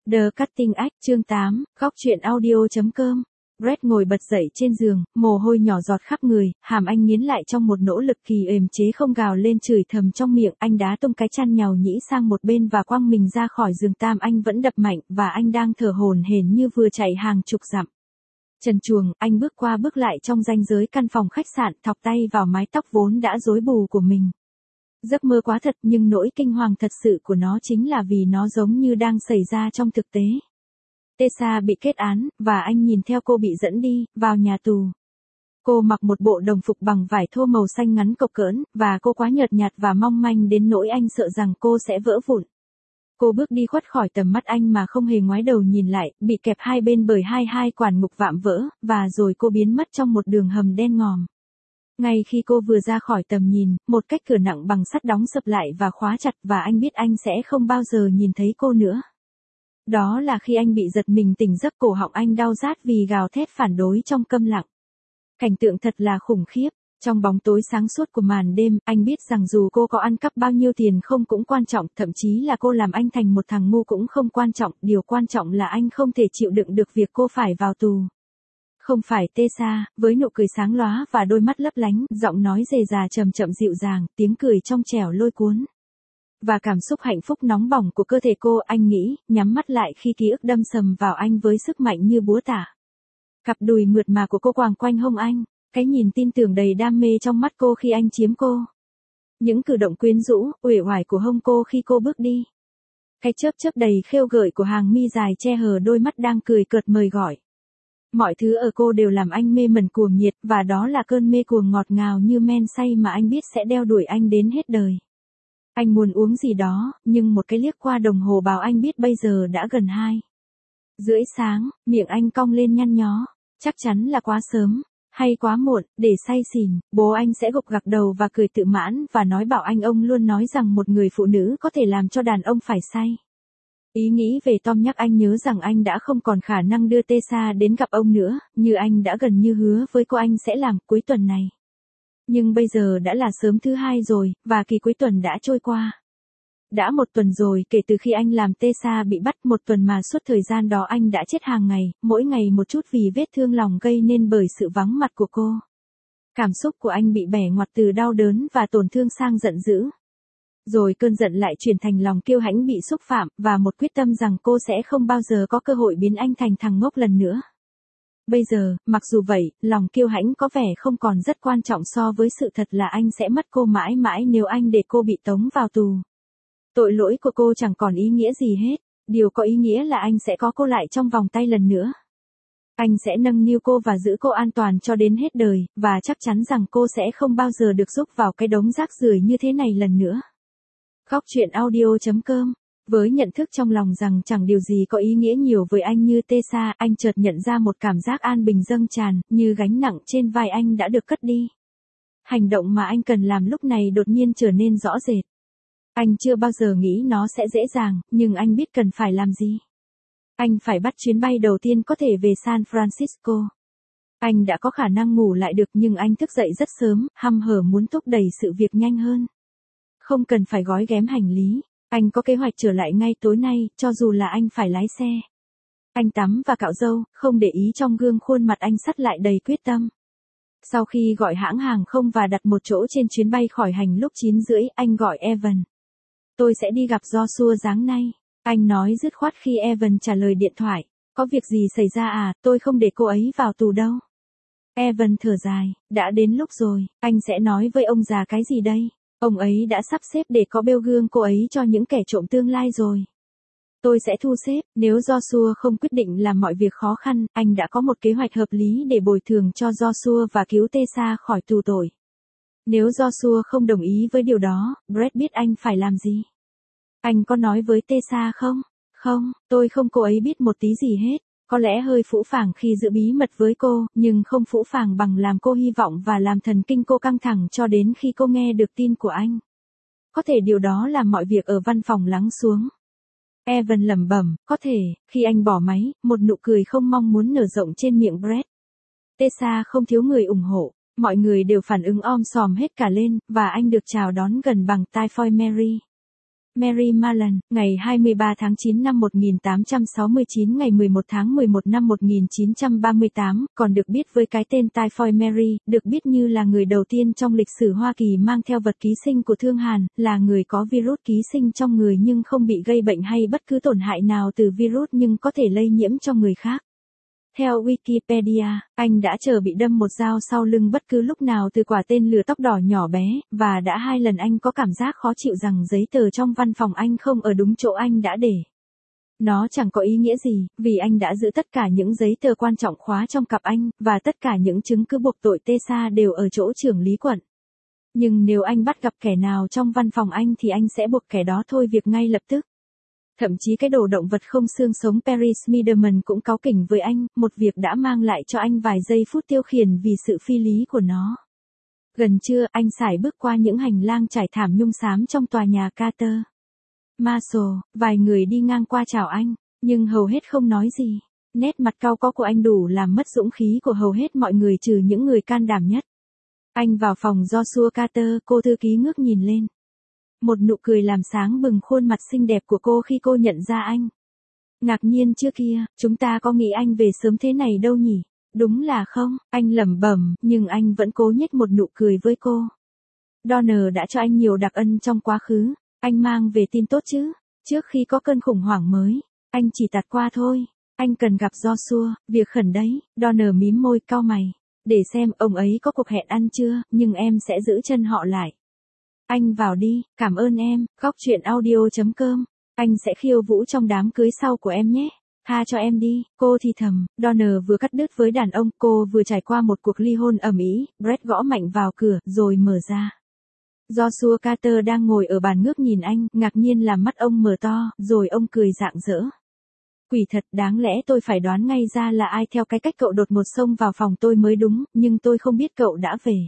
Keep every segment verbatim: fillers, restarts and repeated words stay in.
The Cutting Edge, chương tám, góc truyện audio chấm com. Brett ngồi bật dậy trên giường, mồ hôi nhỏ giọt khắp người, hàm anh nghiến lại trong một nỗ lực kỳ ềm chế không gào lên chửi thầm trong miệng. Anh đá tung cái chăn nhàu nhĩ sang một bên và quăng mình ra khỏi giường. Tam anh vẫn đập mạnh và anh đang thở hổn hển như vừa chạy hàng chục dặm. Trần truồng, anh bước qua bước lại trong ranh giới căn phòng khách sạn, thọc tay vào mái tóc vốn đã rối bù của mình. Giấc mơ quá thật, nhưng nỗi kinh hoàng thật sự của nó chính là vì nó giống như đang xảy ra trong thực tế. Tessa bị kết án, và anh nhìn theo cô bị dẫn đi, vào nhà tù. Cô mặc một bộ đồng phục bằng vải thô màu xanh ngắn cộc cỡn, và cô quá nhợt nhạt và mong manh đến nỗi anh sợ rằng cô sẽ vỡ vụn. Cô bước đi khuất khỏi tầm mắt anh mà không hề ngoái đầu nhìn lại, bị kẹp hai bên bởi hai hai quản ngục vạm vỡ, và rồi cô biến mất trong một đường hầm đen ngòm. Ngay khi cô vừa ra khỏi tầm nhìn, một cách cửa nặng bằng sắt đóng sập lại và khóa chặt, và anh biết anh sẽ không bao giờ nhìn thấy cô nữa. Đó là khi anh bị giật mình tỉnh giấc, cổ họng anh đau rát vì gào thét phản đối trong câm lặng. Cảnh tượng thật là khủng khiếp. Trong bóng tối sáng suốt của màn đêm, anh biết rằng dù cô có ăn cắp bao nhiêu tiền không cũng quan trọng, thậm chí là cô làm anh thành một thằng ngu cũng không quan trọng, điều quan trọng là anh không thể chịu đựng được việc cô phải vào tù. Không phải Tessa, với nụ cười sáng lóa và đôi mắt lấp lánh, giọng nói dề dà chậm chậm dịu dàng, tiếng cười trong trẻo lôi cuốn. Và cảm xúc hạnh phúc nóng bỏng của cơ thể cô, anh nghĩ, nhắm mắt lại khi ký ức đâm sầm vào anh với sức mạnh như búa tạ. Cặp đùi mượt mà của cô quàng quanh hông anh, cái nhìn tin tưởng đầy đam mê trong mắt cô khi anh chiếm cô. Những cử động quyến rũ, uể oải của hông cô khi cô bước đi. Cái chớp chớp đầy khêu gợi của hàng mi dài che hờ đôi mắt đang cười cợt mời gọi. Mọi thứ ở cô đều làm anh mê mẩn cuồng nhiệt, và đó là cơn mê cuồng ngọt ngào như men say mà anh biết sẽ đeo đuổi anh đến hết đời. Anh muốn uống gì đó, nhưng một cái liếc qua đồng hồ bảo anh biết bây giờ đã gần hai rưỡi sáng, miệng anh cong lên nhăn nhó. Chắc chắn là quá sớm, hay quá muộn, để say xỉn, bố anh sẽ gục gặc đầu và cười tự mãn và nói bảo anh ông luôn nói rằng một người phụ nữ có thể làm cho đàn ông phải say. Ý nghĩ về Tom nhắc anh nhớ rằng anh đã không còn khả năng đưa Tessa đến gặp ông nữa, như anh đã gần như hứa với cô anh sẽ làm cuối tuần này. Nhưng bây giờ đã là sớm thứ hai rồi, và kỳ cuối tuần đã trôi qua. Đã một tuần rồi kể từ khi anh làm Tessa bị bắt, một tuần mà suốt thời gian đó anh đã chết hàng ngày, mỗi ngày một chút vì vết thương lòng gây nên bởi sự vắng mặt của cô. Cảm xúc của anh bị bẻ ngoặt từ đau đớn và tổn thương sang giận dữ. Rồi cơn giận lại chuyển thành lòng kiêu hãnh bị xúc phạm, và một quyết tâm rằng cô sẽ không bao giờ có cơ hội biến anh thành thằng ngốc lần nữa. Bây giờ, mặc dù vậy, lòng kiêu hãnh có vẻ không còn rất quan trọng so với sự thật là anh sẽ mất cô mãi mãi nếu anh để cô bị tống vào tù. Tội lỗi của cô chẳng còn ý nghĩa gì hết, điều có ý nghĩa là anh sẽ có cô lại trong vòng tay lần nữa. Anh sẽ nâng niu cô và giữ cô an toàn cho đến hết đời, và chắc chắn rằng cô sẽ không bao giờ được rúc vào cái đống rác rưởi như thế này lần nữa. Góc truyện audio chấm com. Với nhận thức trong lòng rằng chẳng điều gì có ý nghĩa nhiều với anh như Tessa, anh chợt nhận ra một cảm giác an bình dâng tràn, như gánh nặng trên vai anh đã được cất đi. Hành động mà anh cần làm lúc này đột nhiên trở nên rõ rệt. Anh chưa bao giờ nghĩ nó sẽ dễ dàng, nhưng anh biết cần phải làm gì. Anh phải bắt chuyến bay đầu tiên có thể về San Francisco. Anh đã có khả năng ngủ lại được, nhưng anh thức dậy rất sớm, hăm hở muốn thúc đẩy sự việc nhanh hơn. Không cần phải gói ghém hành lý. Anh có kế hoạch trở lại ngay tối nay, cho dù là anh phải lái xe. Anh tắm và cạo râu, không để ý trong gương khuôn mặt anh sắt lại đầy quyết tâm. Sau khi gọi hãng hàng không và đặt một chỗ trên chuyến bay khởi hành lúc chín rưỡi, anh gọi Evan. Tôi sẽ đi gặp Joshua sáng nay. Anh nói dứt khoát khi Evan trả lời điện thoại. Có việc gì xảy ra à, tôi không để cô ấy vào tù đâu. Evan thở dài, đã đến lúc rồi, anh sẽ nói với ông già cái gì đây? Ông ấy đã sắp xếp để có bêu gương cô ấy cho những kẻ trộm tương lai rồi. Tôi sẽ thu xếp, nếu Joshua không quyết định làm mọi việc khó khăn, anh đã có một kế hoạch hợp lý để bồi thường cho Joshua và cứu Tessa khỏi tù tội. Nếu Joshua không đồng ý với điều đó, Brett biết anh phải làm gì. Anh có nói với Tessa không? Không, tôi không cô ấy biết một tí gì hết. Có lẽ hơi phũ phàng khi giữ bí mật với cô, nhưng không phũ phàng bằng làm cô hy vọng và làm thần kinh cô căng thẳng cho đến khi cô nghe được tin của anh. Có thể điều đó làm mọi việc ở văn phòng lắng xuống. Evan lẩm bẩm, có thể, khi anh bỏ máy, một nụ cười không mong muốn nở rộng trên miệng Brett. Tessa không thiếu người ủng hộ, mọi người đều phản ứng om sòm hết cả lên, và anh được chào đón gần bằng Typhoid Mary. Mary Marland, ngày hai mươi ba tháng chín năm một nghìn tám trăm sáu mươi chín, ngày mười một tháng mười một năm một nghìn chín trăm ba mươi tám, còn được biết với cái tên Typhoid Mary, được biết như là người đầu tiên trong lịch sử Hoa Kỳ mang theo vật ký sinh của thương hàn, là người có virus ký sinh trong người nhưng không bị gây bệnh hay bất cứ tổn hại nào từ virus nhưng có thể lây nhiễm cho người khác. Theo Wikipedia, anh đã chờ bị đâm một dao sau lưng bất cứ lúc nào từ quả tên lửa tóc đỏ nhỏ bé, và đã hai lần anh có cảm giác khó chịu rằng giấy tờ trong văn phòng anh không ở đúng chỗ anh đã để. Nó chẳng có ý nghĩa gì, vì anh đã giữ tất cả những giấy tờ quan trọng khóa trong cặp anh, và tất cả những chứng cứ buộc tội Tessa đều ở chỗ trưởng lý quận. Nhưng nếu anh bắt gặp kẻ nào trong văn phòng anh thì anh sẽ buộc kẻ đó thôi việc ngay lập tức. Thậm chí cái đồ động vật không xương sống Perry Smiderman cũng cáu kỉnh với anh, một việc đã mang lại cho anh vài giây phút tiêu khiển vì sự phi lý của nó. Gần trưa, anh sải bước qua những hành lang trải thảm nhung xám trong tòa nhà Carter Marshall, vài người đi ngang qua chào anh, nhưng hầu hết không nói gì. Nét mặt cau có của anh đủ làm mất dũng khí của hầu hết mọi người trừ những người can đảm nhất. Anh vào phòng Joshua Carter, cô thư ký ngước nhìn lên. Một nụ cười làm sáng bừng khuôn mặt xinh đẹp của cô khi cô nhận ra anh. Ngạc nhiên chưa kia, chúng ta có nghĩ anh về sớm thế này đâu nhỉ? Đúng là không, anh lẩm bẩm, nhưng anh vẫn cố nhếch một nụ cười với cô. Donner đã cho anh nhiều đặc ân trong quá khứ, anh mang về tin tốt chứ? Trước khi có cơn khủng hoảng mới, anh chỉ tạt qua thôi. Anh cần gặp Joshua, việc khẩn đấy. Donner mím môi cau mày. Để xem ông ấy có cuộc hẹn ăn chưa, nhưng em sẽ giữ chân họ lại. Anh vào đi, cảm ơn em, góc chuyện audio chấm com. Anh sẽ khiêu vũ trong đám cưới sau của em nhé. Tha cho em đi, cô thì thầm. Donner vừa cắt đứt với đàn ông, cô vừa trải qua một cuộc ly hôn ầm ĩ. Brett gõ mạnh vào cửa, rồi mở ra. Joshua Carter đang ngồi ở bàn ngước nhìn anh, ngạc nhiên làm mắt ông mở to, rồi ông cười rạng rỡ. Quỷ thật, đáng lẽ tôi phải đoán ngay ra là ai theo cái cách cậu đột ngột xông vào phòng tôi mới đúng, nhưng tôi không biết cậu đã về.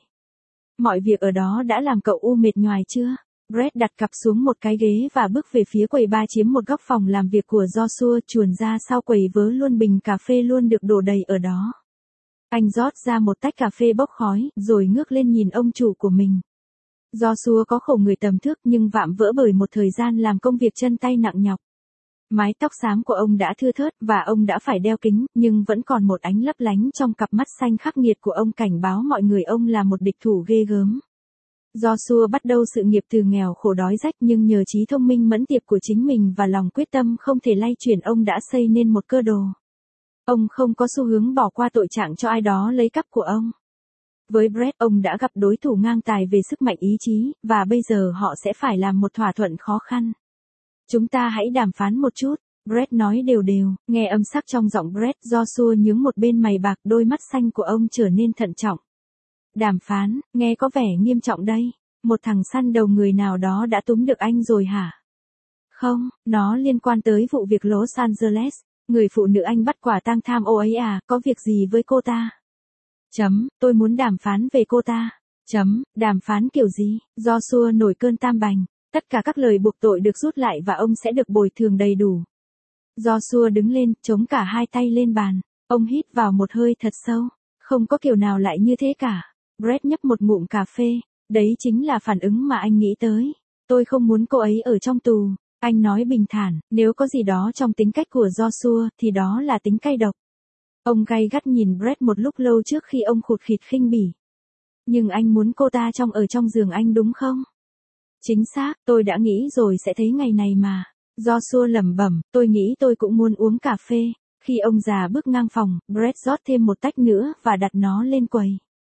Mọi việc ở đó đã làm cậu u mệt nhoài chưa? Brett đặt cặp xuống một cái ghế và bước về phía quầy bar chiếm một góc phòng làm việc của Joshua, chuồn ra sau quầy vớ luôn bình cà phê luôn được đổ đầy ở đó. Anh rót ra một tách cà phê bốc khói, rồi ngước lên nhìn ông chủ của mình. Joshua có khẩu người tầm thước nhưng vạm vỡ bởi một thời gian làm công việc chân tay nặng nhọc. Mái tóc xám của ông đã thưa thớt và ông đã phải đeo kính, nhưng vẫn còn một ánh lấp lánh trong cặp mắt xanh khắc nghiệt của ông cảnh báo mọi người ông là một địch thủ ghê gớm. Joshua bắt đầu sự nghiệp từ nghèo khổ đói rách nhưng nhờ trí thông minh mẫn tiệp của chính mình và lòng quyết tâm không thể lay chuyển ông đã xây nên một cơ đồ. Ông không có xu hướng bỏ qua tội trạng cho ai đó lấy cắp của ông. Với Brett, ông đã gặp đối thủ ngang tài về sức mạnh ý chí, và bây giờ họ sẽ phải làm một thỏa thuận khó khăn. Chúng ta hãy đàm phán một chút, Brett nói đều đều, nghe âm sắc trong giọng Brett. Joshua nhướng một bên mày bạc, đôi mắt xanh của ông trở nên thận trọng. Đàm phán, nghe có vẻ nghiêm trọng đây, một thằng săn đầu người nào đó đã túm được anh rồi hả? Không, nó liên quan tới vụ việc Los Angeles, người phụ nữ anh bắt quả tang tham ô ấy à, có việc gì với cô ta? Chấm, tôi muốn đàm phán về cô ta. Chấm, đàm phán kiểu gì? Joshua nổi cơn tam bành. Tất cả các lời buộc tội được rút lại và ông sẽ được bồi thường đầy đủ. Joshua đứng lên, chống cả hai tay lên bàn. Ông hít vào một hơi thật sâu. Không có kiểu nào lại như thế cả. Brett nhấp một ngụm cà phê. Đấy chính là phản ứng mà anh nghĩ tới. Tôi không muốn cô ấy ở trong tù. Anh nói bình thản, nếu có gì đó trong tính cách của Joshua thì đó là tính cay độc. Ông gay gắt nhìn Brett một lúc lâu trước khi ông khụt khịt khinh bỉ. Nhưng anh muốn cô ta trong ở trong giường anh đúng không? Chính xác, tôi đã nghĩ rồi sẽ thấy ngày này mà. Joshua lẩm bẩm, tôi nghĩ tôi cũng muốn uống cà phê. Khi ông già bước ngang phòng, Brett rót thêm một tách nữa và đặt nó lên quầy.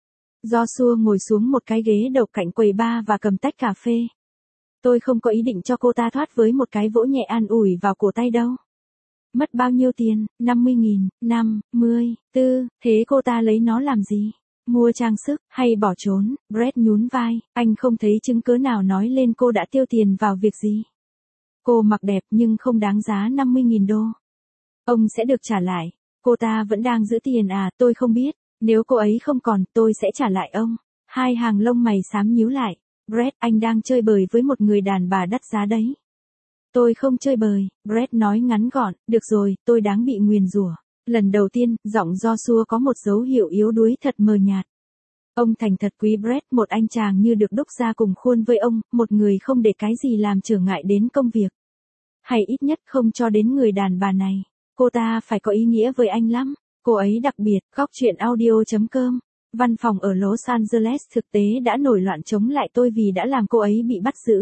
Joshua ngồi xuống một cái ghế đầu cạnh quầy bar và cầm tách cà phê. Tôi không có ý định cho cô ta thoát với một cái vỗ nhẹ an ủi vào cổ tay đâu. Mất bao nhiêu tiền? năm mươi nghìn, năm mươi, tư, thế cô ta lấy nó làm gì? Mua trang sức, hay bỏ trốn? Brett nhún vai, anh không thấy chứng cứ nào nói lên cô đã tiêu tiền vào việc gì. Cô mặc đẹp nhưng không đáng giá năm mươi nghìn đô. Ông sẽ được trả lại. Cô ta vẫn đang giữ tiền à, tôi không biết. Nếu cô ấy không còn, tôi sẽ trả lại ông. Hai hàng lông mày xám nhíu lại. Brett, anh đang chơi bời với một người đàn bà đắt giá đấy. Tôi không chơi bời, Brett nói ngắn gọn, được rồi, tôi đáng bị nguyền rủa. Lần đầu tiên, giọng Joshua có một dấu hiệu yếu đuối thật mờ nhạt. Ông thành thật quý Brett, một anh chàng như được đúc ra cùng khuôn với ông, một người không để cái gì làm trở ngại đến công việc. Hay ít nhất không cho đến người đàn bà này. Cô ta phải có ý nghĩa với anh lắm. Cô ấy đặc biệt. Góc chuyện audio chấm com. Văn phòng ở Los Angeles thực tế đã nổi loạn chống lại tôi vì đã làm cô ấy bị bắt giữ.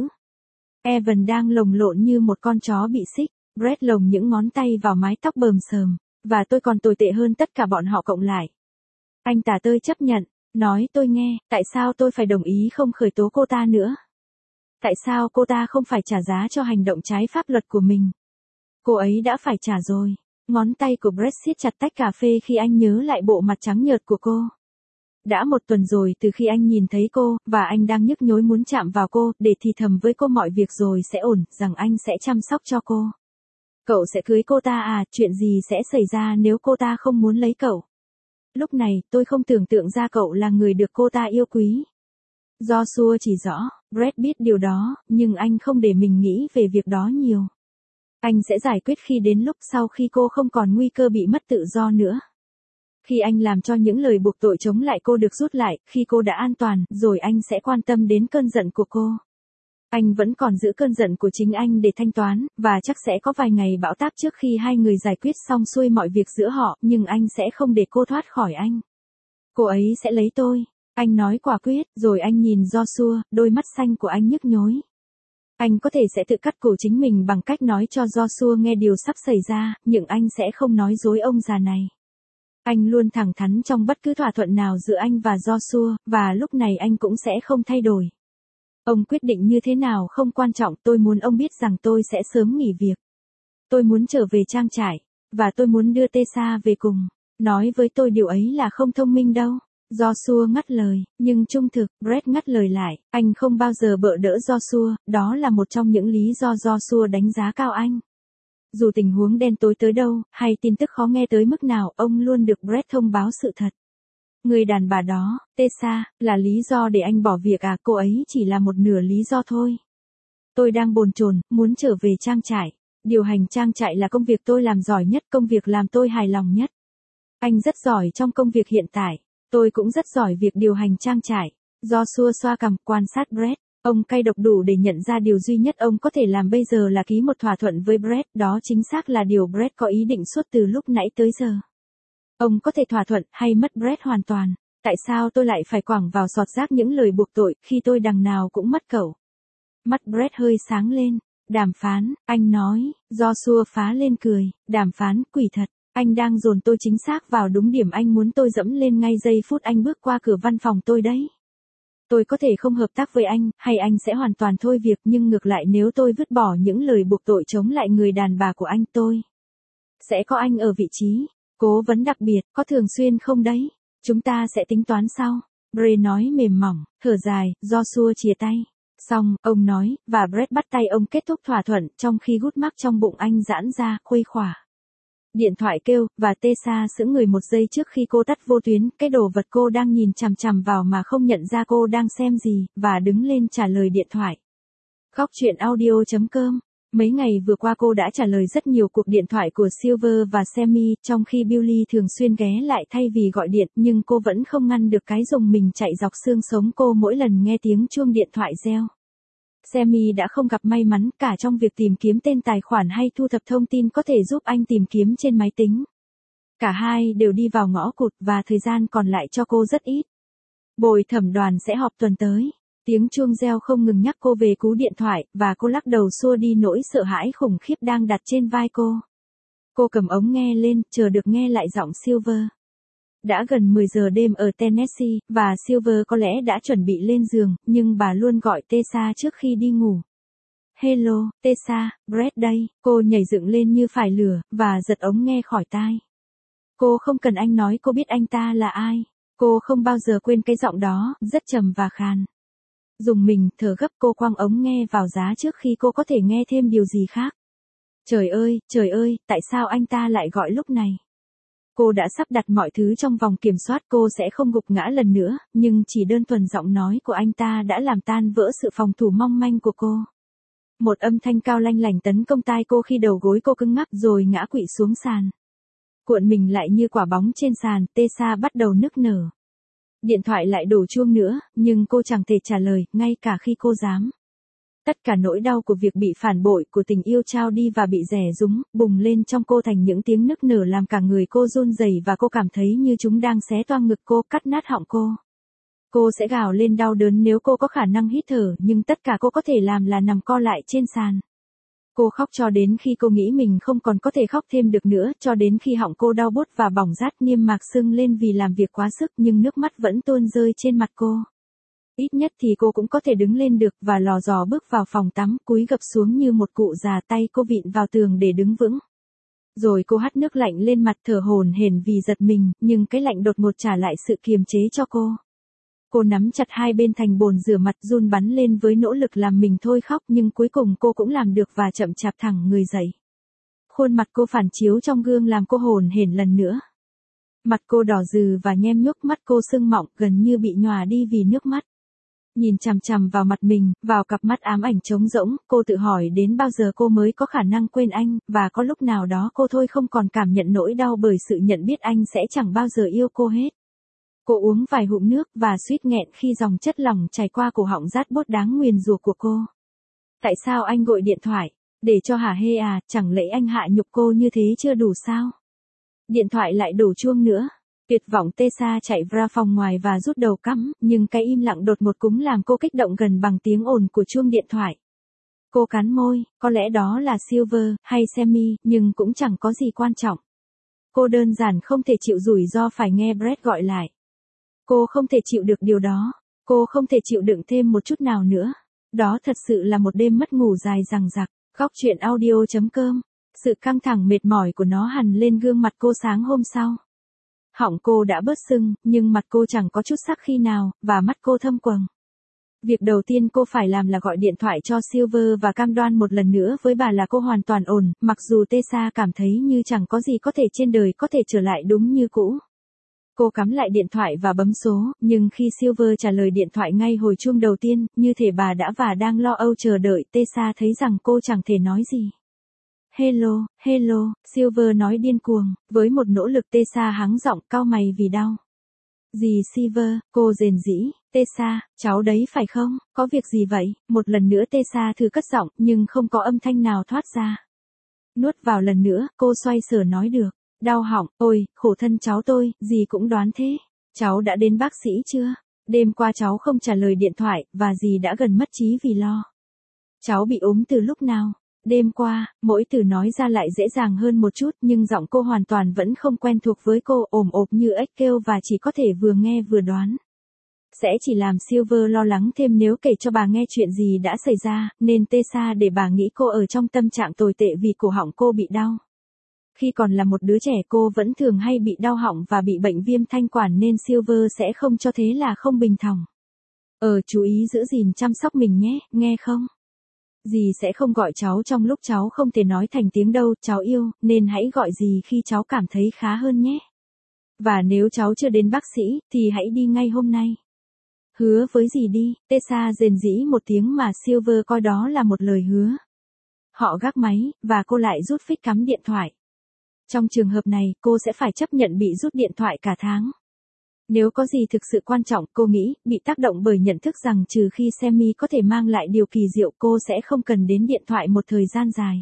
Evan đang lồng lộn như một con chó bị xích. Brett lồng những ngón tay vào mái tóc bờm sờm. Và tôi còn tồi tệ hơn tất cả bọn họ cộng lại. Anh tả tơi chấp nhận. Nói tôi nghe, tại sao tôi phải đồng ý không khởi tố cô ta nữa? Tại sao cô ta không phải trả giá cho hành động trái pháp luật của mình? Cô ấy đã phải trả rồi. Ngón tay của Brett siết chặt tách cà phê khi anh nhớ lại bộ mặt trắng nhợt của cô. Đã một tuần rồi từ khi anh nhìn thấy cô, và anh đang nhức nhối muốn chạm vào cô, để thì thầm với cô mọi việc rồi sẽ ổn, rằng anh sẽ chăm sóc cho cô. Cậu sẽ cưới cô ta à, chuyện gì sẽ xảy ra nếu cô ta không muốn lấy cậu? Lúc này, tôi không tưởng tượng ra cậu là người được cô ta yêu quý. Joshua chỉ rõ, Brett biết điều đó, nhưng anh không để mình nghĩ về việc đó nhiều. Anh sẽ giải quyết khi đến lúc sau khi cô không còn nguy cơ bị mất tự do nữa. Khi anh làm cho những lời buộc tội chống lại cô được rút lại, khi cô đã an toàn, rồi anh sẽ quan tâm đến cơn giận của cô. Anh vẫn còn giữ cơn giận của chính anh để thanh toán, và chắc sẽ có vài ngày bão táp trước khi hai người giải quyết xong xuôi mọi việc giữa họ, nhưng anh sẽ không để cô thoát khỏi anh. Cô ấy sẽ lấy tôi. Anh nói quả quyết, rồi anh nhìn Joshua, đôi mắt xanh của anh nhức nhối. Anh có thể sẽ tự cắt cổ chính mình bằng cách nói cho Joshua nghe điều sắp xảy ra, nhưng anh sẽ không nói dối ông già này. Anh luôn thẳng thắn trong bất cứ thỏa thuận nào giữa anh và Joshua, và lúc này anh cũng sẽ không thay đổi. Ông quyết định như thế nào không quan trọng, tôi muốn ông biết rằng tôi sẽ sớm nghỉ việc. Tôi muốn trở về trang trại, và tôi muốn đưa Tessa về cùng. Nói với tôi điều ấy là không thông minh đâu. Joshua ngắt lời, nhưng trung thực, Brett ngắt lời lại, anh không bao giờ bợ đỡ Joshua, đó là một trong những lý do Joshua đánh giá cao anh. Dù tình huống đen tối tới đâu, hay tin tức khó nghe tới mức nào, ông luôn được Brett thông báo sự thật. Người đàn bà đó, Tessa, là lý do để anh bỏ việc à, cô ấy chỉ là một nửa lý do thôi. Tôi đang bồn chồn, muốn trở về trang trại. Điều hành trang trại là công việc tôi làm giỏi nhất, công việc làm tôi hài lòng nhất. Anh rất giỏi trong công việc hiện tại. Tôi cũng rất giỏi việc điều hành trang trại. Joshua xoa cằm, quan sát Brett. Ông cay độc đủ để nhận ra điều duy nhất ông có thể làm bây giờ là ký một thỏa thuận với Brett, đó chính xác là điều Brett có ý định suốt từ lúc nãy tới giờ. Ông có thể thỏa thuận hay mất Brett hoàn toàn. Tại sao tôi lại phải quẳng vào sọt rác những lời buộc tội khi tôi đằng nào cũng mất cậu? Mắt Brett hơi sáng lên. Đàm phán, anh nói. Joshua phá lên cười. Đàm phán, quỷ thật. Anh đang dồn tôi chính xác vào đúng điểm anh muốn tôi dẫm lên ngay giây phút anh bước qua cửa văn phòng tôi đấy. Tôi có thể không hợp tác với anh, hay anh sẽ hoàn toàn thôi việc, nhưng ngược lại nếu tôi vứt bỏ những lời buộc tội chống lại người đàn bà của anh, tôi sẽ có anh ở vị trí cố vấn đặc biệt, có thường xuyên không đấy? Chúng ta sẽ tính toán sau. Bray nói mềm mỏng, thở dài, Joshua chìa tay. Xong, ông nói, và Brett bắt tay ông kết thúc thỏa thuận, trong khi gút mắc trong bụng anh giãn ra, khuây khỏa. Điện thoại kêu, và Tessa sững người một giây trước khi cô tắt vô tuyến, cái đồ vật cô đang nhìn chằm chằm vào mà không nhận ra cô đang xem gì, và đứng lên trả lời điện thoại. Góc chuyện audio chấm com. Mấy ngày vừa qua cô đã trả lời rất nhiều cuộc điện thoại của Silver và Sammy, trong khi Billy thường xuyên ghé lại thay vì gọi điện, nhưng cô vẫn không ngăn được cái rùng mình chạy dọc xương sống cô mỗi lần nghe tiếng chuông điện thoại reo. Sammy đã không gặp may mắn cả trong việc tìm kiếm tên tài khoản hay thu thập thông tin có thể giúp anh tìm kiếm trên máy tính. Cả hai đều đi vào ngõ cụt và thời gian còn lại cho cô rất ít. Bồi thẩm đoàn sẽ họp tuần tới. Tiếng chuông reo không ngừng nhắc cô về cú điện thoại, và cô lắc đầu xua đi nỗi sợ hãi khủng khiếp đang đặt trên vai cô. Cô cầm ống nghe lên, chờ được nghe lại giọng Silver. Đã gần mười giờ đêm ở Tennessee, và Silver có lẽ đã chuẩn bị lên giường, nhưng bà luôn gọi Tessa trước khi đi ngủ. Hello, Tessa, Brett đây. Cô nhảy dựng lên như phải lửa, và giật ống nghe khỏi tai. Cô không cần anh nói cô biết anh ta là ai. Cô không bao giờ quên cái giọng đó, rất trầm và khàn. Dùng mình, thở gấp, cô quăng ống nghe vào giá trước khi cô có thể nghe thêm điều gì khác. Trời ơi, trời ơi, tại sao anh ta lại gọi lúc này? Cô đã sắp đặt mọi thứ trong vòng kiểm soát, cô sẽ không gục ngã lần nữa, nhưng chỉ đơn thuần giọng nói của anh ta đã làm tan vỡ sự phòng thủ mong manh của cô. Một âm thanh cao lanh lảnh tấn công tai cô khi đầu gối cô cứng ngắc rồi ngã quỵ xuống sàn. Cuộn mình lại như quả bóng trên sàn, Tessa bắt đầu nức nở. Điện thoại lại đổ chuông nữa, nhưng cô chẳng thể trả lời, ngay cả khi cô dám. Tất cả nỗi đau của việc bị phản bội, của tình yêu trao đi và bị rẻ rúng, bùng lên trong cô thành những tiếng nức nở làm cả người cô run rẩy và cô cảm thấy như chúng đang xé toang ngực cô, cắt nát họng cô. Cô sẽ gào lên đau đớn nếu cô có khả năng hít thở, nhưng tất cả cô có thể làm là nằm co lại trên sàn. Cô khóc cho đến khi cô nghĩ mình không còn có thể khóc thêm được nữa, cho đến khi họng cô đau buốt và bỏng rát, niêm mạc sưng lên vì làm việc quá sức, nhưng nước mắt vẫn tuôn rơi trên mặt cô. Ít nhất thì cô cũng có thể đứng lên được, và lò dò bước vào phòng tắm, cúi gập xuống như một cụ già, tay cô vịn vào tường để đứng vững. Rồi cô hắt nước lạnh lên mặt, thở hổn hển vì giật mình, nhưng cái lạnh đột ngột trả lại sự kiềm chế cho cô. Cô nắm chặt hai bên thành bồn rửa mặt, run bắn lên với nỗ lực làm mình thôi khóc, nhưng cuối cùng cô cũng làm được và chậm chạp thẳng người dậy. Khuôn mặt cô phản chiếu trong gương làm cô hổn hển lần nữa. Mặt cô đỏ rừ và nhem nhuốc, mắt cô sưng mọng, gần như bị nhòa đi vì nước mắt. Nhìn chằm chằm vào mặt mình, vào cặp mắt ám ảnh trống rỗng, cô tự hỏi đến bao giờ cô mới có khả năng quên anh, và có lúc nào đó cô thôi không còn cảm nhận nỗi đau bởi sự nhận biết anh sẽ chẳng bao giờ yêu cô hết. Cô uống vài hụm nước và suýt nghẹn khi dòng chất lỏng chảy qua cổ họng rát buốt đáng nguyền rủa của cô. Tại sao anh gọi điện thoại? Để cho hả hê à, chẳng lẽ anh hạ nhục cô như thế chưa đủ sao? Điện thoại lại đổ chuông nữa. Tuyệt vọng Tessa chạy ra phòng ngoài và rút đầu cắm, nhưng cái im lặng đột ngột cũng làm cô kích động gần bằng tiếng ồn của chuông điện thoại. Cô cắn môi, có lẽ đó là Silver, hay Sammy, nhưng cũng chẳng có gì quan trọng. Cô đơn giản không thể chịu rủi ro phải nghe Brett gọi lại. Cô không thể chịu được điều đó. Cô không thể chịu đựng thêm một chút nào nữa. Đó thật sự là một đêm mất ngủ dài dằng dặc. Góc chuyện audio chấm com. Sự căng thẳng mệt mỏi của nó hằn lên gương mặt cô sáng hôm sau. Họng cô đã bớt sưng, nhưng mặt cô chẳng có chút sắc khi nào, và mắt cô thâm quầng. Việc đầu tiên cô phải làm là gọi điện thoại cho Silver và cam đoan một lần nữa với bà là cô hoàn toàn ổn, mặc dù Tessa cảm thấy như chẳng có gì có thể trên đời có thể trở lại đúng như cũ. Cô cắm lại điện thoại và bấm số, nhưng khi Silver trả lời điện thoại ngay hồi chuông đầu tiên, như thể bà đã và đang lo âu chờ đợi, Tessa thấy rằng cô chẳng thể nói gì. Hello, hello, Silver nói điên cuồng, với một nỗ lực. Tessa hắng giọng, cau mày vì đau. Gì Silver, cô rền rĩ, Tessa, cháu đấy phải không, có việc gì vậy? Một lần nữa Tessa thử cất giọng, nhưng không có âm thanh nào thoát ra. Nuốt vào lần nữa, cô xoay sở nói được. Đau họng, ôi, khổ thân cháu tôi, dì cũng đoán thế. Cháu đã đến bác sĩ chưa? Đêm qua cháu không trả lời điện thoại, và dì đã gần mất trí vì lo. Cháu bị ốm từ lúc nào? Đêm qua, mỗi từ nói ra lại dễ dàng hơn một chút, nhưng giọng cô hoàn toàn vẫn không quen thuộc với cô, ồm ộp như ếch kêu và chỉ có thể vừa nghe vừa đoán. Sẽ chỉ làm Silver lo lắng thêm nếu kể cho bà nghe chuyện gì đã xảy ra, nên Tessa để bà nghĩ cô ở trong tâm trạng tồi tệ vì cổ họng cô bị đau. Khi còn là một đứa trẻ cô vẫn thường hay bị đau họng và bị bệnh viêm thanh quản nên Silver sẽ không cho thế là không bình thòng. Ờ chú ý giữ gìn chăm sóc mình nhé, nghe không? Dì sẽ không gọi cháu trong lúc cháu không thể nói thành tiếng đâu, cháu yêu, nên hãy gọi dì khi cháu cảm thấy khá hơn nhé. Và nếu cháu chưa đến bác sĩ, thì hãy đi ngay hôm nay. Hứa với dì đi, Tessa rền rĩ một tiếng mà Silver coi đó là một lời hứa. Họ gác máy, và cô lại rút phích cắm điện thoại. Trong trường hợp này, cô sẽ phải chấp nhận bị rút điện thoại cả tháng. Nếu có gì thực sự quan trọng, cô nghĩ, bị tác động bởi nhận thức rằng trừ khi Sammy có thể mang lại điều kỳ diệu, cô sẽ không cần đến điện thoại một thời gian dài.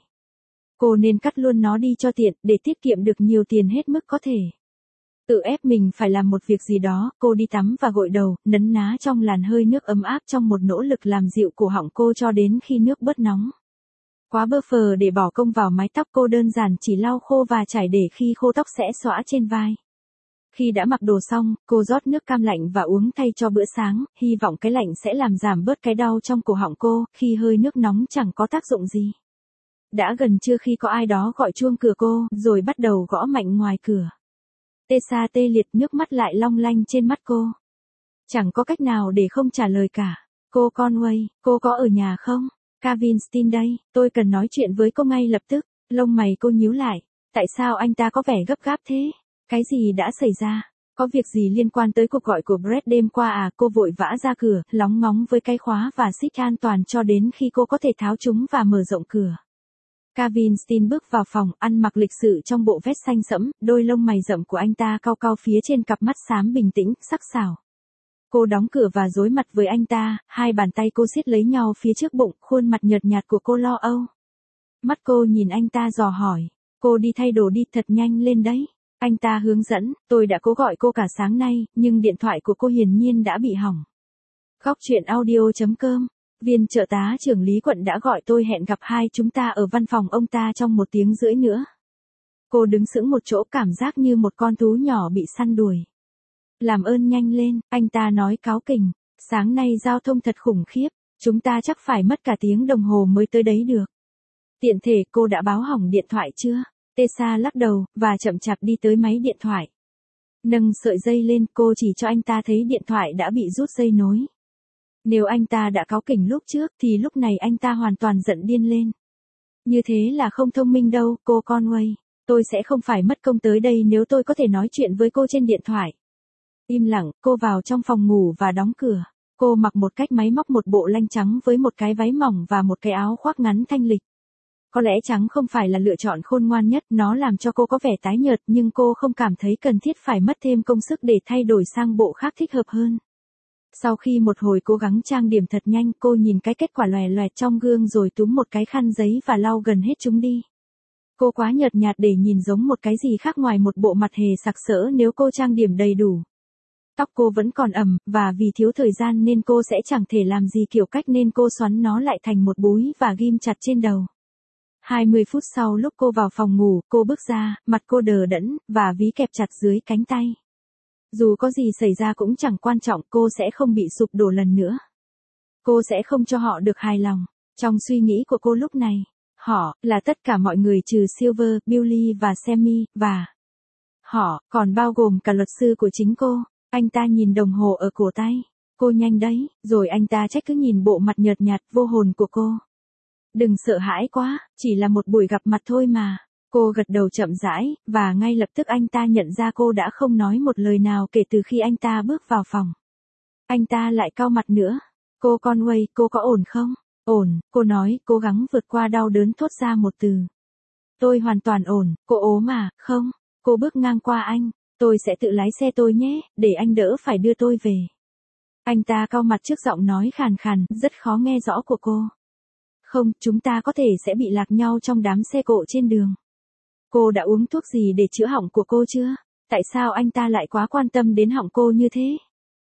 Cô nên cắt luôn nó đi cho tiện, để tiết kiệm được nhiều tiền hết mức có thể. Tự ép mình phải làm một việc gì đó, cô đi tắm và gội đầu, nấn ná trong làn hơi nước ấm áp trong một nỗ lực làm dịu cổ họng cô cho đến khi nước bớt nóng. Quá bơ phờ để bỏ công vào mái tóc, cô đơn giản chỉ lau khô và chải để khi khô tóc sẽ xõa trên vai. Khi đã mặc đồ xong, cô rót nước cam lạnh và uống thay cho bữa sáng, hy vọng cái lạnh sẽ làm giảm bớt cái đau trong cổ họng cô, khi hơi nước nóng chẳng có tác dụng gì. Đã gần trưa khi có ai đó gọi chuông cửa cô, rồi bắt đầu gõ mạnh ngoài cửa. Tessa tê liệt, nước mắt lại long lanh trên mắt cô. Chẳng có cách nào để không trả lời cả. Cô Conway, cô có ở nhà không? Kavinstin đây, tôi cần nói chuyện với cô ngay lập tức. Lông mày cô nhíu lại. Tại sao anh ta có vẻ gấp gáp thế? Cái gì đã xảy ra? Có việc gì liên quan tới cuộc gọi của Brett đêm qua à? Cô vội vã ra cửa, lóng ngóng với cái khóa và xích an toàn cho đến khi cô có thể tháo chúng và mở rộng cửa. Kavinstin bước vào phòng, ăn mặc lịch sự trong bộ vest xanh sẫm, đôi lông mày rậm của anh ta cau cau phía trên cặp mắt xám bình tĩnh, sắc sảo. Cô đóng cửa và đối mặt với anh ta, hai bàn tay cô siết lấy nhau phía trước bụng, khuôn mặt nhợt nhạt của cô lo âu. Mắt cô nhìn anh ta dò hỏi, cô đi thay đồ đi, thật nhanh lên đấy. Anh ta hướng dẫn, tôi đã cố gọi cô cả sáng nay, nhưng điện thoại của cô hiển nhiên đã bị hỏng. Góc chuyện audio chấm com, viên trợ tá trưởng lý quận đã gọi tôi hẹn gặp hai chúng ta ở văn phòng ông ta trong một tiếng rưỡi nữa. Cô đứng sững một chỗ cảm giác như một con thú nhỏ bị săn đuổi. Làm ơn nhanh lên, anh ta nói cáu kỉnh, sáng nay giao thông thật khủng khiếp, chúng ta chắc phải mất cả tiếng đồng hồ mới tới đấy được. Tiện thể cô đã báo hỏng điện thoại chưa? Tessa lắc đầu, và chậm chạp đi tới máy điện thoại. Nâng sợi dây lên, cô chỉ cho anh ta thấy điện thoại đã bị rút dây nối. Nếu anh ta đã cáu kỉnh lúc trước thì lúc này anh ta hoàn toàn giận điên lên. Như thế là không thông minh đâu, cô Conway. Tôi sẽ không phải mất công tới đây nếu tôi có thể nói chuyện với cô trên điện thoại. Im lặng, cô vào trong phòng ngủ và đóng cửa. Cô mặc một cách máy móc một bộ lanh trắng với một cái váy mỏng và một cái áo khoác ngắn thanh lịch. Có lẽ trắng không phải là lựa chọn khôn ngoan nhất, nó làm cho cô có vẻ tái nhợt, nhưng cô không cảm thấy cần thiết phải mất thêm công sức để thay đổi sang bộ khác thích hợp hơn. Sau khi một hồi cố gắng trang điểm thật nhanh, cô nhìn cái kết quả lòe loẹt trong gương rồi túm một cái khăn giấy và lau gần hết chúng đi. Cô quá nhợt nhạt để nhìn giống một cái gì khác ngoài một bộ mặt hề sặc sỡ nếu cô trang điểm đầy đủ. Tóc cô vẫn còn ẩm, và vì thiếu thời gian nên cô sẽ chẳng thể làm gì kiểu cách nên cô xoắn nó lại thành một búi và ghim chặt trên đầu. hai mươi phút sau lúc cô vào phòng ngủ, cô bước ra, mặt cô đờ đẫn, và ví kẹp chặt dưới cánh tay. Dù có gì xảy ra cũng chẳng quan trọng, cô sẽ không bị sụp đổ lần nữa. Cô sẽ không cho họ được hài lòng. Trong suy nghĩ của cô lúc này, họ là tất cả mọi người trừ Silver, Billy và Sammy, và họ còn bao gồm cả luật sư của chính cô. Anh ta nhìn đồng hồ ở cổ tay. Cô nhanh đấy, rồi anh ta trách cứ nhìn bộ mặt nhợt nhạt vô hồn của cô. Đừng sợ hãi quá, chỉ là một buổi gặp mặt thôi mà. Cô gật đầu chậm rãi, và ngay lập tức anh ta nhận ra cô đã không nói một lời nào kể từ khi anh ta bước vào phòng. Anh ta lại cau mặt nữa. Cô Conway, cô có ổn không? Ổn, cô nói, cố gắng vượt qua đau đớn thốt ra một từ. Tôi hoàn toàn ổn, cô ốm à, không? Cô bước ngang qua anh. Tôi sẽ tự lái xe tôi nhé, để anh đỡ phải đưa tôi về. Anh ta cau mặt trước giọng nói khàn khàn, rất khó nghe rõ của cô. Không, chúng ta có thể sẽ bị lạc nhau trong đám xe cộ trên đường. Cô đã uống thuốc gì để chữa họng của cô chưa? Tại sao anh ta lại quá quan tâm đến họng cô như thế?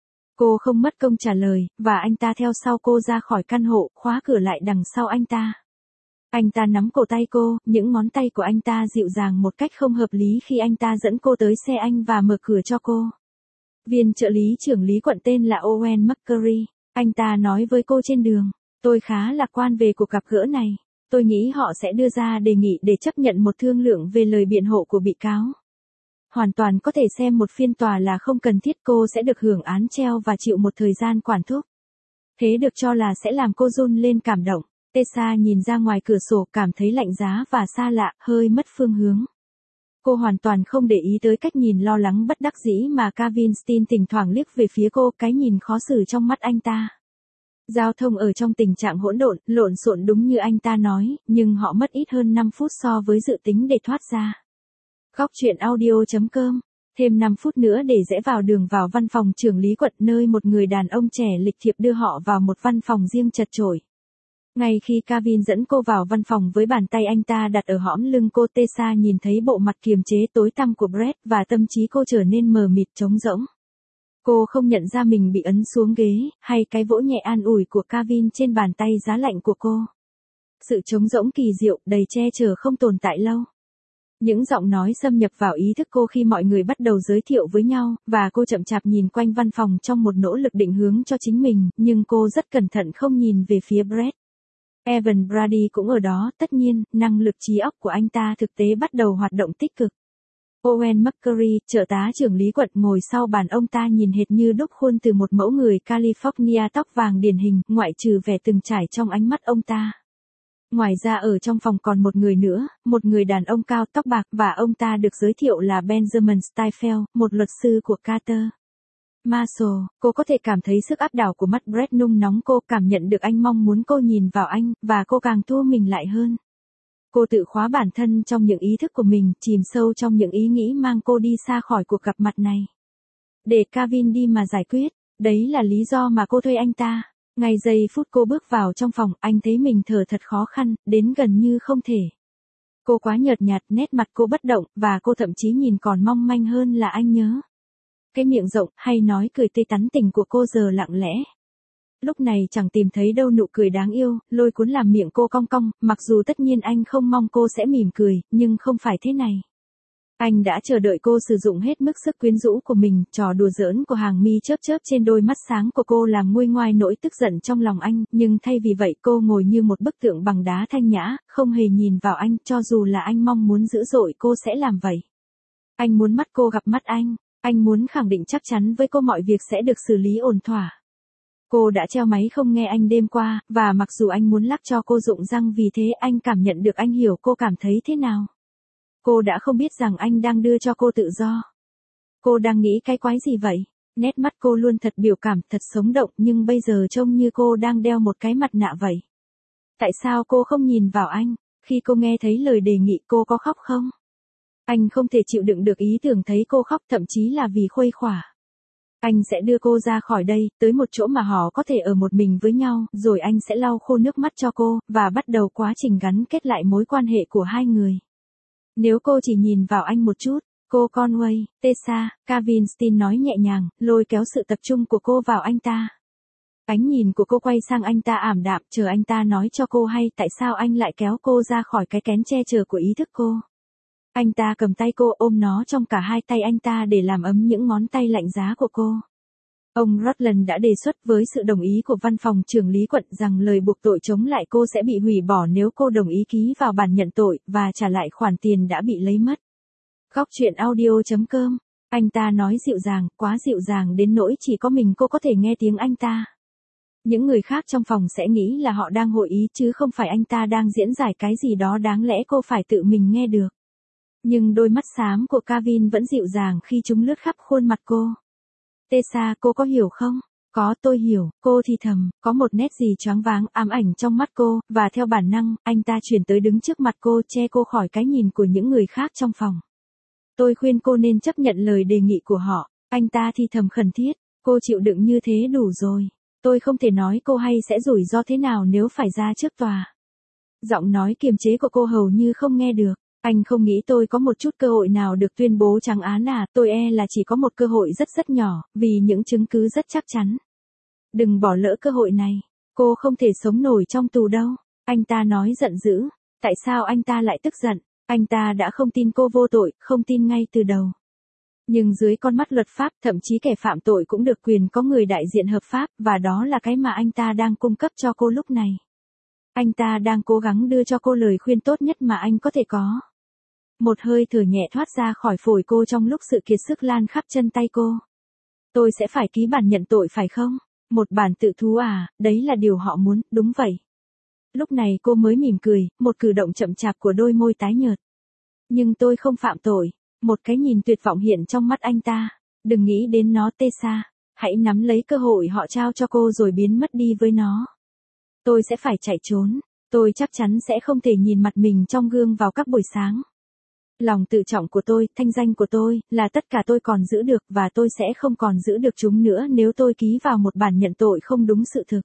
Cô không mất công trả lời, và anh ta theo sau cô ra khỏi căn hộ, khóa cửa lại đằng sau anh ta. Anh ta nắm cổ tay cô, những ngón tay của anh ta dịu dàng một cách không hợp lý khi anh ta dẫn cô tới xe anh và mở cửa cho cô. Viên trợ lý trưởng lý quận tên là Owen McCurry. Anh ta nói với cô trên đường, tôi khá lạc quan về cuộc gặp gỡ này. Tôi nghĩ họ sẽ đưa ra đề nghị để chấp nhận một thương lượng về lời biện hộ của bị cáo. Hoàn toàn có thể xem một phiên tòa là không cần thiết, cô sẽ được hưởng án treo và chịu một thời gian quản thúc. Thế được cho là sẽ làm cô run lên cảm động. Tessa nhìn ra ngoài cửa sổ cảm thấy lạnh giá và xa lạ, hơi mất phương hướng. Cô hoàn toàn không để ý tới cách nhìn lo lắng bất đắc dĩ mà Kevin Steen thỉnh thoảng liếc về phía cô, cái nhìn khó xử trong mắt anh ta. Giao thông ở trong tình trạng hỗn độn, lộn xộn đúng như anh ta nói, nhưng họ mất ít hơn năm phút so với dự tính để thoát ra. Góc chuyện audio chấm com, thêm năm phút nữa để rẽ vào đường vào văn phòng trưởng lý quận, nơi một người đàn ông trẻ lịch thiệp đưa họ vào một văn phòng riêng chật chội. Ngay khi Kevin dẫn cô vào văn phòng với bàn tay anh ta đặt ở hõm lưng cô, Tessa nhìn thấy bộ mặt kiềm chế tối tăm của Brett và tâm trí cô trở nên mờ mịt trống rỗng. Cô không nhận ra mình bị ấn xuống ghế, hay cái vỗ nhẹ an ủi của Kevin trên bàn tay giá lạnh của cô. Sự trống rỗng kỳ diệu, đầy che chở không tồn tại lâu. Những giọng nói xâm nhập vào ý thức cô khi mọi người bắt đầu giới thiệu với nhau, và cô chậm chạp nhìn quanh văn phòng trong một nỗ lực định hướng cho chính mình, nhưng cô rất cẩn thận không nhìn về phía Brett. Evan Brady cũng ở đó, tất nhiên, năng lực trí óc của anh ta thực tế bắt đầu hoạt động tích cực. Owen McCurry, trợ tá trưởng lý quận, ngồi sau bàn ông ta nhìn hệt như đúc khuôn từ một mẫu người California tóc vàng điển hình, ngoại trừ vẻ từng trải trong ánh mắt ông ta. Ngoài ra ở trong phòng còn một người nữa, một người đàn ông cao tóc bạc, và ông ta được giới thiệu là Benjamin Stifel, một luật sư của Carter Marshall. Cô có thể cảm thấy sức áp đảo của mắt Brett nung nóng, cô cảm nhận được anh mong muốn cô nhìn vào anh, và cô càng thu mình lại hơn. Cô tự khóa bản thân trong những ý thức của mình, chìm sâu trong những ý nghĩ mang cô đi xa khỏi cuộc gặp mặt này. Để Kevin đi mà giải quyết, Đấy là lý do mà cô thuê anh ta. Ngay giây phút cô bước vào trong phòng, anh thấy mình thở thật khó khăn, đến gần như không thể. Cô quá nhợt nhạt, nét mặt cô bất động, và cô thậm chí nhìn còn mong manh hơn là anh nhớ. Cái miệng rộng, hay nói cười tươi tắn tỉnh của cô giờ lặng lẽ. Lúc này chẳng tìm thấy đâu nụ cười đáng yêu, lôi cuốn làm miệng cô cong cong, mặc dù tất nhiên anh không mong cô sẽ mỉm cười, nhưng không phải thế này. Anh đã chờ đợi cô sử dụng hết mức sức quyến rũ của mình, trò đùa giỡn của hàng mi chớp chớp trên đôi mắt sáng của cô làm nguôi ngoai nỗi tức giận trong lòng anh, nhưng thay vì vậy cô ngồi như một bức tượng bằng đá thanh nhã, không hề nhìn vào anh, cho dù là anh mong muốn dữ dội cô sẽ làm vậy. Anh muốn mắt cô gặp mắt anh, anh muốn khẳng định chắc chắn với cô mọi việc sẽ được xử lý ổn thỏa. Cô đã treo máy không nghe anh đêm qua, và mặc dù anh muốn lắc cho cô rụng răng vì thế anh cảm nhận được anh hiểu cô cảm thấy thế nào. Cô đã không biết rằng anh đang đưa cho cô tự do. Cô đang nghĩ cái quái gì vậy? Nét mắt cô luôn thật biểu cảm, thật sống động, nhưng bây giờ trông như cô đang đeo một cái mặt nạ vậy. Tại sao cô không nhìn vào anh? Khi cô nghe thấy lời đề nghị cô có khóc không? Anh không thể chịu đựng được ý tưởng thấy cô khóc, thậm chí là vì khuây khỏa. Anh sẽ đưa cô ra khỏi đây, tới một chỗ mà họ có thể ở một mình với nhau, rồi anh sẽ lau khô nước mắt cho cô, và bắt đầu quá trình gắn kết lại mối quan hệ của hai người. Nếu cô chỉ nhìn vào anh một chút, cô Conway, Tessa, Kavinsky nói nhẹ nhàng, lôi kéo sự tập trung của cô vào anh ta. Ánh nhìn của cô quay sang anh ta ảm đạm, chờ anh ta nói cho cô hay tại sao anh lại kéo cô ra khỏi cái kén che chở của ý thức cô. Anh ta cầm tay cô, ôm nó trong cả hai tay anh ta để làm ấm những ngón tay lạnh giá của cô. Ông Rutland đã đề xuất với sự đồng ý của văn phòng trưởng lý quận rằng lời buộc tội chống lại cô sẽ bị hủy bỏ nếu cô đồng ý ký vào bản nhận tội và trả lại khoản tiền đã bị lấy mất. Góc truyện audio chấm com. Anh ta nói dịu dàng, quá dịu dàng đến nỗi chỉ có mình cô có thể nghe tiếng anh ta. Những người khác trong phòng sẽ nghĩ là họ đang hội ý chứ không phải anh ta đang diễn giải cái gì đó đáng lẽ cô phải tự mình nghe được. Nhưng đôi mắt xám của Kevin vẫn dịu dàng khi chúng lướt khắp khuôn mặt cô. Tessa, cô có hiểu không? Có, tôi hiểu, cô thì thầm, có một nét gì choáng váng ám ảnh trong mắt cô, và theo bản năng, anh ta chuyển tới đứng trước mặt cô che cô khỏi cái nhìn của những người khác trong phòng. Tôi khuyên cô nên chấp nhận lời đề nghị của họ, anh ta thì thầm khẩn thiết, cô chịu đựng như thế đủ rồi. Tôi không thể nói cô hay sẽ rủi ro thế nào nếu phải ra trước tòa. Giọng nói kiềm chế của cô hầu như không nghe được. Anh không nghĩ tôi có một chút cơ hội nào được tuyên bố trắng án à, tôi e là chỉ có một cơ hội rất rất nhỏ, vì những chứng cứ rất chắc chắn. Đừng bỏ lỡ cơ hội này, cô không thể sống nổi trong tù đâu, anh ta nói giận dữ. Tại sao anh ta lại tức giận? Anh ta đã không tin cô vô tội, không tin ngay từ đầu. Nhưng dưới con mắt luật pháp, thậm chí kẻ phạm tội cũng được quyền có người đại diện hợp pháp, và đó là cái mà anh ta đang cung cấp cho cô lúc này. Anh ta đang cố gắng đưa cho cô lời khuyên tốt nhất mà anh có thể có. Một hơi thở nhẹ thoát ra khỏi phổi cô trong lúc sự kiệt sức lan khắp chân tay cô. Tôi sẽ phải ký bản nhận tội phải không? Một bản tự thú à, đấy là điều họ muốn, đúng vậy. Lúc này cô mới mỉm cười, một cử động chậm chạp của đôi môi tái nhợt. Nhưng tôi không phạm tội. Một cái nhìn tuyệt vọng hiện trong mắt anh ta. Đừng nghĩ đến nó Tessa. Hãy nắm lấy cơ hội họ trao cho cô rồi biến mất đi với nó. Tôi sẽ phải chạy trốn. Tôi chắc chắn sẽ không thể nhìn mặt mình trong gương vào các buổi sáng. Lòng tự trọng của tôi, thanh danh của tôi, là tất cả tôi còn giữ được và tôi sẽ không còn giữ được chúng nữa nếu tôi ký vào một bản nhận tội không đúng sự thực.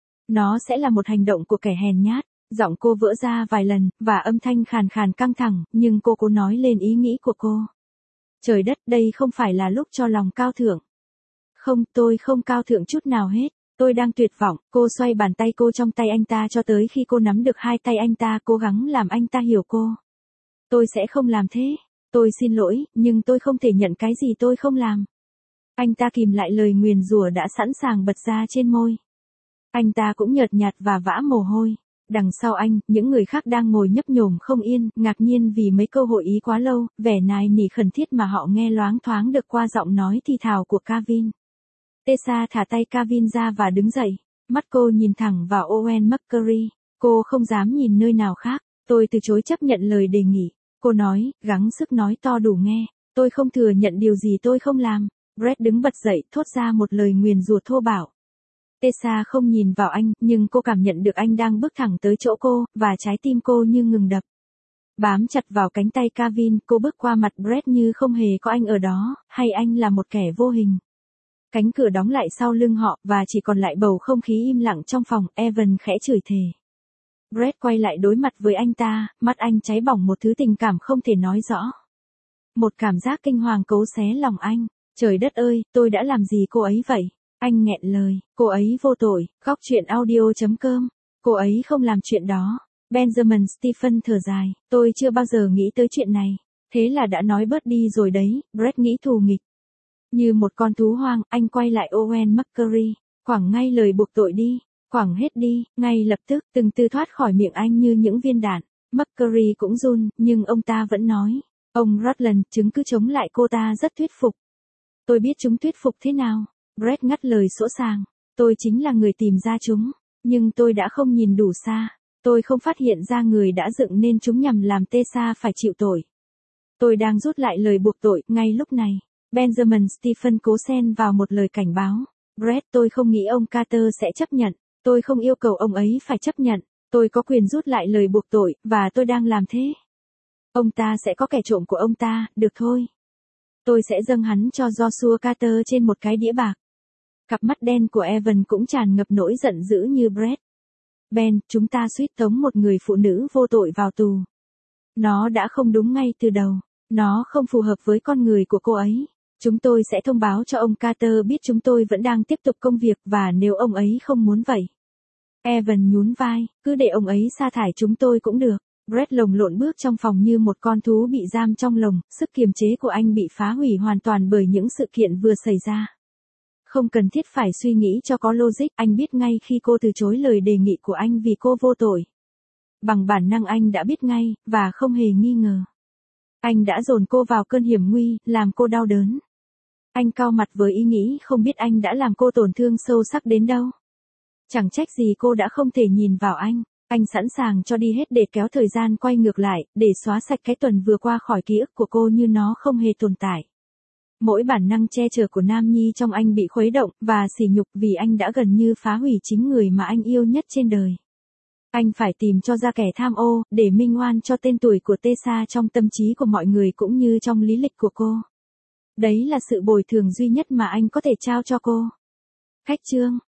Nó sẽ là một hành động của kẻ hèn nhát. Giọng cô vỡ ra vài lần, và âm thanh khàn khàn căng thẳng, nhưng cô cố nói lên ý nghĩ của cô. Trời đất, đây không phải là lúc cho lòng cao thượng. Không, tôi không cao thượng chút nào hết. Tôi đang tuyệt vọng. Cô xoay bàn tay cô trong tay anh ta cho tới khi cô nắm được hai tay anh ta, cố gắng làm anh ta hiểu cô. Tôi sẽ không làm thế. Tôi xin lỗi, nhưng tôi không thể nhận cái gì tôi không làm. Anh ta kìm lại lời nguyền rủa đã sẵn sàng bật ra trên môi. Anh ta cũng nhợt nhạt và vã mồ hôi. Đằng sau anh, những người khác đang ngồi nhấp nhổm không yên, ngạc nhiên vì mấy câu hội ý quá lâu, vẻ nài nỉ khẩn thiết mà họ nghe loáng thoáng được qua giọng nói thì thào của Kevin. Tessa thả tay Kevin ra và đứng dậy. Mắt cô nhìn thẳng vào Owen McCurry. Cô không dám nhìn nơi nào khác. Tôi từ chối chấp nhận lời đề nghị. Cô nói, gắng sức nói to đủ nghe. Tôi không thừa nhận điều gì tôi không làm. Brett đứng bật dậy, thốt ra một lời nguyền rủa thô bạo. Tessa không nhìn vào anh, nhưng cô cảm nhận được anh đang bước thẳng tới chỗ cô, và trái tim cô như ngừng đập. Bám chặt vào cánh tay Kevin, cô bước qua mặt Brett như không hề có anh ở đó, hay anh là một kẻ vô hình. Cánh cửa đóng lại sau lưng họ, và chỉ còn lại bầu không khí im lặng trong phòng. Evan khẽ chửi thề. Brett quay lại đối mặt với anh ta, mắt anh cháy bỏng một thứ tình cảm không thể nói rõ. Một cảm giác kinh hoàng cố xé lòng anh. Trời đất ơi, tôi đã làm gì cô ấy vậy? Anh nghẹn lời, cô ấy vô tội. Góc truyện audio chấm com. Cô ấy không làm chuyện đó. Benjamin Stephen thở dài, tôi chưa bao giờ nghĩ tới chuyện này. Thế là đã nói bớt đi rồi đấy, Brett nghĩ thù nghịch. Như một con thú hoang, anh quay lại Owen McCurry. Quẳng ngay lời buộc tội đi. Quẳng hết đi, ngay lập tức, từng từ thoát khỏi miệng anh như những viên đạn. McCurry cũng run, nhưng ông ta vẫn nói. Ông Rutland, chứng cứ chống lại cô ta rất thuyết phục. Tôi biết chúng thuyết phục thế nào. Brett ngắt lời sỗ sàng. Tôi chính là người tìm ra chúng. Nhưng tôi đã không nhìn đủ xa. Tôi không phát hiện ra người đã dựng nên chúng nhằm làm Tessa phải chịu tội. Tôi đang rút lại lời buộc tội, ngay lúc này. Benjamin Stephen cố xen vào một lời cảnh báo. Brett, tôi không nghĩ ông Carter sẽ chấp nhận. Tôi không yêu cầu ông ấy phải chấp nhận. Tôi có quyền rút lại lời buộc tội, và tôi đang làm thế. Ông ta sẽ có kẻ trộm của ông ta, được thôi. Tôi sẽ dâng hắn cho Joshua Carter trên một cái đĩa bạc. Cặp mắt đen của Evan cũng tràn ngập nỗi giận dữ như Brett. Ben, chúng ta suýt tống một người phụ nữ vô tội vào tù. Nó đã không đúng ngay từ đầu. Nó không phù hợp với con người của cô ấy. Chúng tôi sẽ thông báo cho ông Carter biết chúng tôi vẫn đang tiếp tục công việc, và nếu ông ấy không muốn vậy. Evan nhún vai, cứ để ông ấy sa thải chúng tôi cũng được. Brett lồng lộn bước trong phòng như một con thú bị giam trong lồng, sức kiềm chế của anh bị phá hủy hoàn toàn bởi những sự kiện vừa xảy ra. Không cần thiết phải suy nghĩ cho có logic, anh biết ngay khi cô từ chối lời đề nghị của anh vì cô vô tội. Bằng bản năng anh đã biết ngay, và không hề nghi ngờ. Anh đã dồn cô vào cơn hiểm nguy, làm cô đau đớn. Anh cau mặt với ý nghĩ không biết anh đã làm cô tổn thương sâu sắc đến đâu. Chẳng trách gì cô đã không thể nhìn vào anh. Anh sẵn sàng cho đi hết để kéo thời gian quay ngược lại, để xóa sạch cái tuần vừa qua khỏi ký ức của cô như nó không hề tồn tại. Mỗi bản năng che chở của nam nhi trong anh bị khuấy động, và sỉ nhục vì anh đã gần như phá hủy chính người mà anh yêu nhất trên đời. Anh phải tìm cho ra kẻ tham ô, để minh oan cho tên tuổi của Tessa trong tâm trí của mọi người cũng như trong lý lịch của cô. Đấy là sự bồi thường duy nhất mà anh có thể trao cho cô. Khách chương